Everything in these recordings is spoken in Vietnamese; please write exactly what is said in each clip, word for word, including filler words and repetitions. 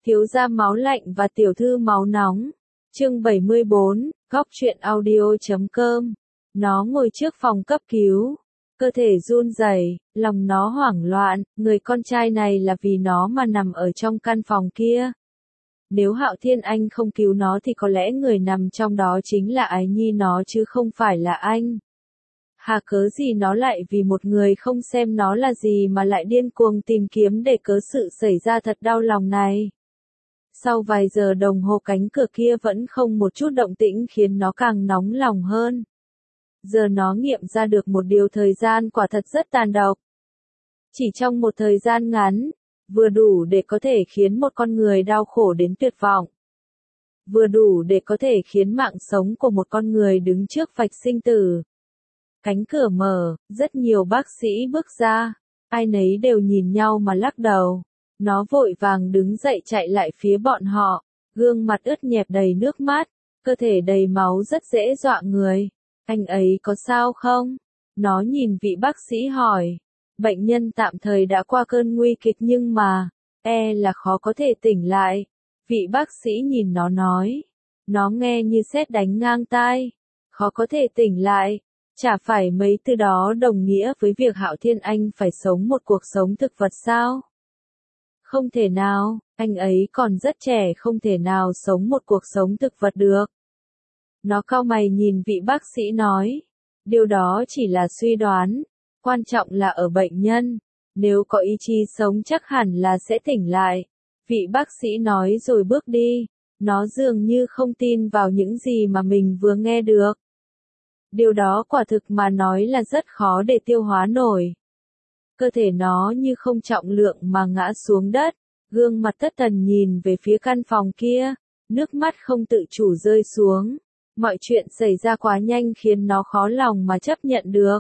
Thiếu gia máu lạnh và tiểu thư máu nóng. Chương bảy mươi bốn, góc truyện audio chấm com. Nó ngồi trước phòng cấp cứu, cơ thể run rẩy, lòng nó hoảng loạn, người con trai này là vì nó mà nằm ở trong căn phòng kia. Nếu Hạo Thiên Anh không cứu nó thì có lẽ người nằm trong đó chính là ái nhi nó chứ không phải là anh. Hà cớ gì nó lại vì một người không xem nó là gì mà lại điên cuồng tìm kiếm để cớ sự xảy ra thật đau lòng này. Sau vài giờ đồng hồ cánh cửa kia vẫn không một chút động tĩnh khiến nó càng nóng lòng hơn. Giờ nó nghiệm ra được một điều, thời gian quả thật rất tàn độc. Chỉ trong một thời gian ngắn, vừa đủ để có thể khiến một con người đau khổ đến tuyệt vọng. Vừa đủ để có thể khiến mạng sống của một con người đứng trước vạch sinh tử. Cánh cửa mở, rất nhiều bác sĩ bước ra, ai nấy đều nhìn nhau mà lắc đầu. Nó vội vàng đứng dậy chạy lại phía bọn họ, gương mặt ướt nhẹp đầy nước mắt, cơ thể đầy máu rất dễ dọa người. Anh ấy có sao không? Nó nhìn vị bác sĩ hỏi. Bệnh nhân tạm thời đã qua cơn nguy kịch nhưng mà, e là khó có thể tỉnh lại. Vị bác sĩ nhìn nó nói. Nó nghe như sét đánh ngang tai. Khó có thể tỉnh lại. Chả phải mấy từ đó đồng nghĩa với việc Hạo Thiên Anh phải sống một cuộc sống thực vật sao? Không thể nào, anh ấy còn rất trẻ, không thể nào sống một cuộc sống thực vật được. Nó cau mày nhìn vị bác sĩ nói. Điều đó chỉ là suy đoán. Quan trọng là ở bệnh nhân. Nếu có ý chí sống chắc hẳn là sẽ tỉnh lại. Vị bác sĩ nói rồi bước đi. Nó dường như không tin vào những gì mà mình vừa nghe được. Điều đó quả thực mà nói là rất khó để tiêu hóa nổi. Cơ thể nó như không trọng lượng mà ngã xuống đất, gương mặt thất thần nhìn về phía căn phòng kia, nước mắt không tự chủ rơi xuống. Mọi chuyện xảy ra quá nhanh khiến nó khó lòng mà chấp nhận được.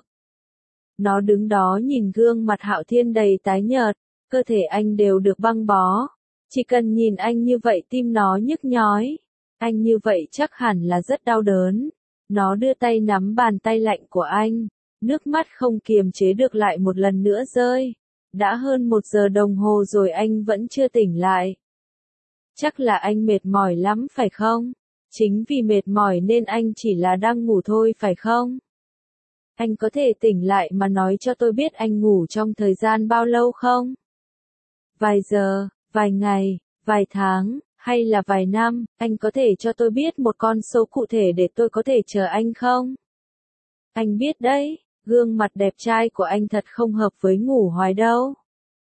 Nó đứng đó nhìn gương mặt Hạo Thiên đầy tái nhợt, cơ thể anh đều được băng bó. Chỉ cần nhìn anh như vậy tim nó nhức nhói. Anh như vậy chắc hẳn là rất đau đớn. Nó đưa tay nắm bàn tay lạnh của anh. Nước mắt không kiềm chế được lại một lần nữa rơi. Đã hơn một giờ đồng hồ rồi anh vẫn chưa tỉnh lại. Chắc là anh mệt mỏi lắm phải không? Chính vì mệt mỏi nên anh chỉ là đang ngủ thôi phải không? Anh có thể tỉnh lại mà nói cho tôi biết anh ngủ trong thời gian bao lâu không? Vài giờ, vài ngày, vài tháng, hay là vài năm, anh có thể cho tôi biết một con số cụ thể để tôi có thể chờ anh không? Anh biết đấy. Gương mặt đẹp trai của anh thật không hợp với ngủ hoài đâu.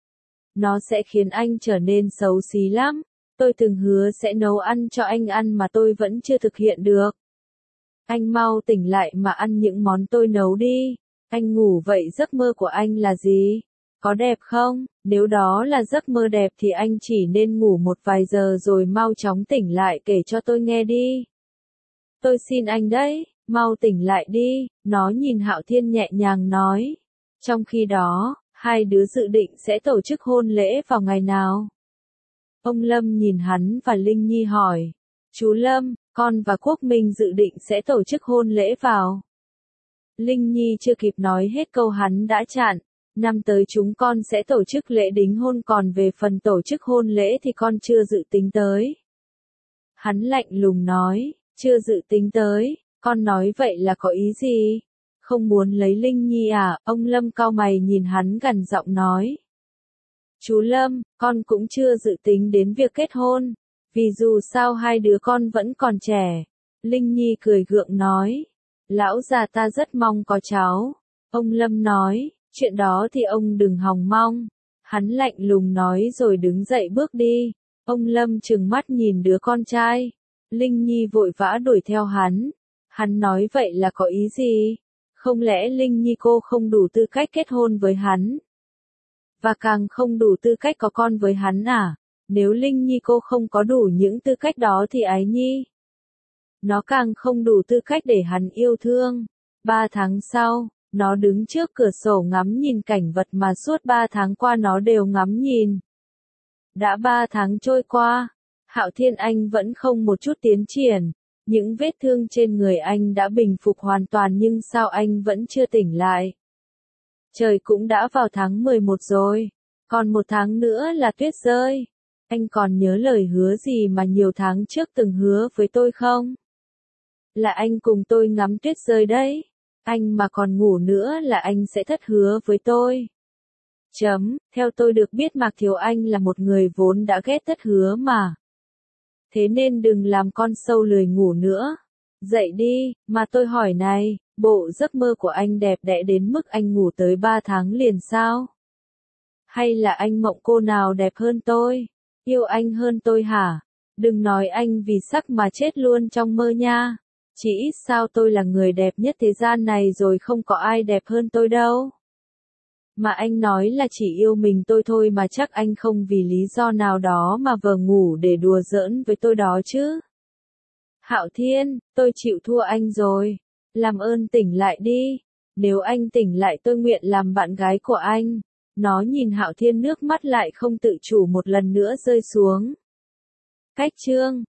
Nó sẽ khiến anh trở nên xấu xí lắm. Tôi từng hứa sẽ nấu ăn cho anh ăn mà tôi vẫn chưa thực hiện được. Anh mau tỉnh lại mà ăn những món tôi nấu đi. Anh ngủ vậy giấc mơ của anh là gì? Có đẹp không? Nếu đó là giấc mơ đẹp thì anh chỉ nên ngủ một vài giờ rồi mau chóng tỉnh lại kể cho tôi nghe đi. Tôi xin anh đấy. Mau tỉnh lại đi, nó nhìn Hạo Thiên nhẹ nhàng nói. Trong khi đó, hai đứa dự định sẽ tổ chức hôn lễ vào ngày nào? Ông Lâm nhìn hắn và Linh Nhi hỏi. Chú Lâm, con và Quốc Minh dự định sẽ tổ chức hôn lễ vào. Linh Nhi chưa kịp nói hết câu hắn đã chặn. Năm tới chúng con sẽ tổ chức lễ đính hôn, còn về phần tổ chức hôn lễ thì con chưa dự tính tới. Hắn lạnh lùng nói, chưa dự tính tới. Con nói vậy là có ý gì? Không muốn lấy Linh Nhi à? Ông Lâm cau mày nhìn hắn gằn giọng nói. Chú Lâm, con cũng chưa dự tính đến việc kết hôn. Vì dù sao hai đứa con vẫn còn trẻ. Linh Nhi cười gượng nói. Lão già ta rất mong có cháu. Ông Lâm nói, chuyện đó thì ông đừng hòng mong. Hắn lạnh lùng nói rồi đứng dậy bước đi. Ông Lâm trừng mắt nhìn đứa con trai. Linh Nhi vội vã đuổi theo hắn. Hắn nói vậy là có ý gì? Không lẽ Linh Nhi cô không đủ tư cách kết hôn với hắn? Và càng không đủ tư cách có con với hắn à? Nếu Linh Nhi cô không có đủ những tư cách đó thì Ái Nhi. Nó càng không đủ tư cách để hắn yêu thương. Ba tháng sau, nó đứng trước cửa sổ ngắm nhìn cảnh vật mà suốt ba tháng qua nó đều ngắm nhìn. Đã ba tháng trôi qua, Hạo Thiên Anh vẫn không một chút tiến triển. Những vết thương trên người anh đã bình phục hoàn toàn nhưng sao anh vẫn chưa tỉnh lại? Trời cũng đã vào tháng mười một rồi, còn một tháng nữa là tuyết rơi. Anh còn nhớ lời hứa gì mà nhiều tháng trước từng hứa với tôi không? Là anh cùng tôi ngắm tuyết rơi đấy. Anh mà còn ngủ nữa là anh sẽ thất hứa với tôi. Chấm, theo tôi được biết Mạc Thiếu Anh là một người vốn đã ghét thất hứa mà. Thế nên đừng làm con sâu lười ngủ nữa. Dậy đi, mà tôi hỏi này, bộ giấc mơ của anh đẹp đẽ đến mức anh ngủ tới ba tháng liền sao? Hay là anh mộng cô nào đẹp hơn tôi? Yêu anh hơn tôi hả? Đừng nói anh vì sắc mà chết luôn trong mơ nha. Chỉ ít sao tôi là người đẹp nhất thế gian này rồi, không có ai đẹp hơn tôi đâu. Mà anh nói là chỉ yêu mình tôi thôi mà chắc anh không vì lý do nào đó mà vờ ngủ để đùa giỡn với tôi đó chứ. Hạo Thiên, tôi chịu thua anh rồi. Làm ơn tỉnh lại đi. Nếu anh tỉnh lại tôi nguyện làm bạn gái của anh. Nó nhìn Hạo Thiên, nước mắt lại không tự chủ một lần nữa rơi xuống. Cách chương